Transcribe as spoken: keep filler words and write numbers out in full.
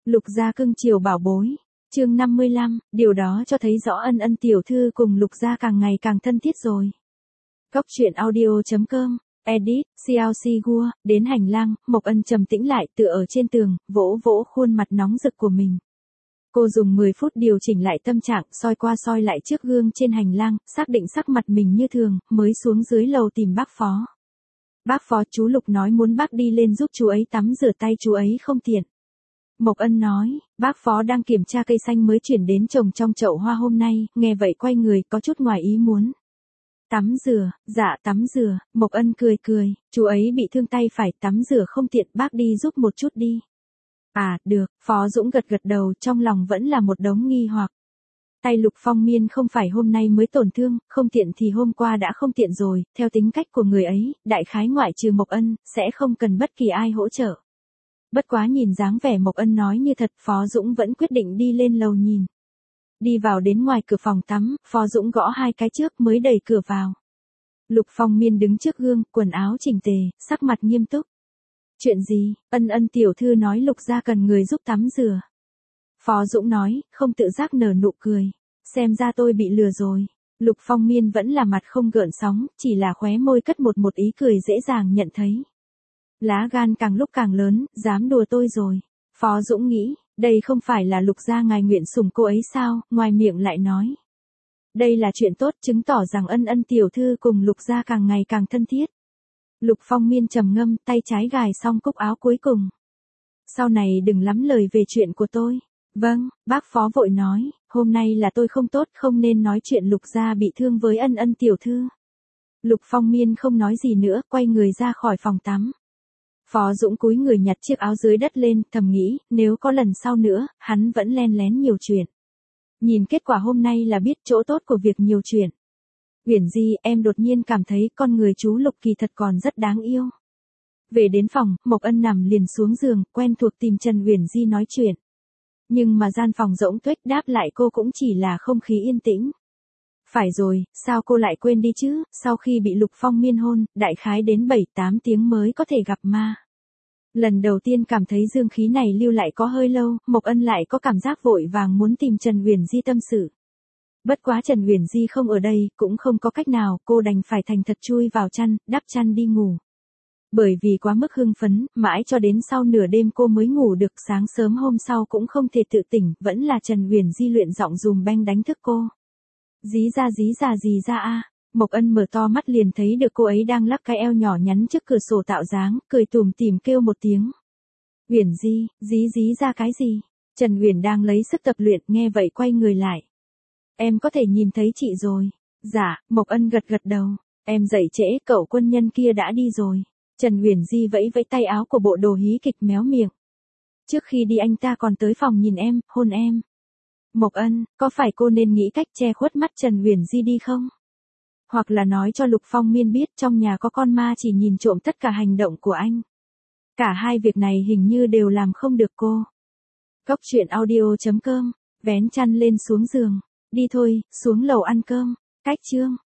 Lục gia cưng chiều bảo bối. Chương năm mươi lăm, điều đó cho thấy rõ Ân Ân tiểu thư cùng Lục gia càng ngày càng thân thiết rồi. Góc truyện audio chấm com, edit, xê lờ xê Gua, đến hành lang, Mộc Ân trầm tĩnh lại tựa ở trên tường, vỗ vỗ khuôn mặt nóng rực của mình. Cô dùng mười phút điều chỉnh lại tâm trạng, soi qua soi lại trước gương trên hành lang, xác định sắc mặt mình như thường, mới xuống dưới lầu tìm bác phó. Bác phó, chú Lục nói muốn bác đi lên giúp chú ấy tắm rửa tay, chú ấy không tiện. Mộc Ân nói, bác phó đang kiểm tra cây xanh mới chuyển đến trồng trong chậu hoa hôm nay, nghe vậy quay người, có chút ngoài ý muốn. Tắm rửa, dạ tắm rửa, Mộc Ân cười cười, chú ấy bị thương tay phải, tắm rửa không tiện, bác đi giúp một chút đi. À, được, Phó Dũng gật gật đầu, trong lòng vẫn là một đống nghi hoặc. Tay Lục Phong Miên không phải hôm nay mới tổn thương, không tiện thì hôm qua đã không tiện rồi, theo tính cách của người ấy, đại khái ngoại trừ Mộc Ân, sẽ không cần bất kỳ ai hỗ trợ. Bất quá nhìn dáng vẻ Mộc Ân nói như thật, Phó Dũng vẫn quyết định đi lên lầu nhìn. Đi vào đến ngoài cửa phòng tắm, Phó Dũng gõ hai cái trước mới đẩy cửa vào. Lục Phong Miên đứng trước gương, quần áo chỉnh tề, sắc mặt nghiêm túc. Chuyện gì? Ân Ân tiểu thư nói Lục gia cần người giúp tắm rửa. Phó Dũng nói, không tự giác nở nụ cười. Xem ra tôi bị lừa rồi. Lục Phong Miên vẫn là mặt không gợn sóng, chỉ là khóe môi cất một một ý cười dễ dàng nhận thấy. Lá gan càng lúc càng lớn, dám đùa tôi rồi. Phó Dũng nghĩ, đây không phải là Lục gia ngài nguyện sủng cô ấy sao, ngoài miệng lại nói. Đây là chuyện tốt, chứng tỏ rằng Ân Ân tiểu thư cùng Lục gia càng ngày càng thân thiết. Lục Phong Miên trầm ngâm, tay trái gài xong cúc áo cuối cùng. Sau này đừng lắm lời về chuyện của tôi. Vâng, bác phó vội nói, hôm nay là tôi không tốt, không nên nói chuyện Lục gia bị thương với Ân Ân tiểu thư. Lục Phong Miên không nói gì nữa, quay người ra khỏi phòng tắm. Phó Dũng cúi người nhặt chiếc áo dưới đất lên, thầm nghĩ, nếu có lần sau nữa, hắn vẫn len lén nhiều chuyện. Nhìn kết quả hôm nay là biết chỗ tốt của việc nhiều chuyện. Uyển Di, em đột nhiên cảm thấy con người chú Lục kỳ thật còn rất đáng yêu. Về đến phòng, Mộc Ân nằm liền xuống giường, quen thuộc tìm Trần Uyển Di nói chuyện. Nhưng mà gian phòng rỗng tuếch, đáp lại cô cũng chỉ là không khí yên tĩnh. Phải rồi, sao cô lại quên đi chứ, sau khi bị Lục Phong Miên hôn, đại khái đến bảy tám tiếng mới có thể gặp ma. Lần đầu tiên cảm thấy dương khí này lưu lại có hơi lâu, Mộc Ân lại có cảm giác vội vàng muốn tìm Trần Uyển Di tâm sự. Bất quá Trần Uyển Di không ở đây, cũng không có cách nào, cô đành phải thành thật chui vào chăn, đắp chăn đi ngủ. Bởi vì quá mức hưng phấn, mãi cho đến sau nửa đêm cô mới ngủ được, sáng sớm hôm sau cũng không thể tự tỉnh, vẫn là Trần Uyển Di luyện giọng dùm beng đánh thức cô. Dí ra dí ra gì ra a. Mộc Ân mở to mắt liền thấy được cô ấy đang lắc cái eo nhỏ nhắn trước cửa sổ tạo dáng, cười tủm tỉm kêu một tiếng. Uyển Di, dí dí ra cái gì? Trần Uyển đang lấy sức tập luyện, nghe vậy quay người lại. Em có thể nhìn thấy chị rồi. Dạ, Mộc Ân gật gật đầu. Em dậy trễ, cậu quân nhân kia đã đi rồi. Trần Uyển Di vẫy vẫy tay áo của bộ đồ hí kịch méo miệng. Trước khi đi anh ta còn tới phòng nhìn em, hôn em. Mộc Ân, có phải cô nên nghĩ cách che khuất mắt Trần Uyển Di đi không? Hoặc là nói cho Lục Phong Miên biết trong nhà có con ma chỉ nhìn trộm tất cả hành động của anh. Cả hai việc này hình như đều làm không được cô. Góc truyện audio chấm com, vén chăn lên xuống giường. Đi thôi, xuống lầu ăn cơm. Cách chương.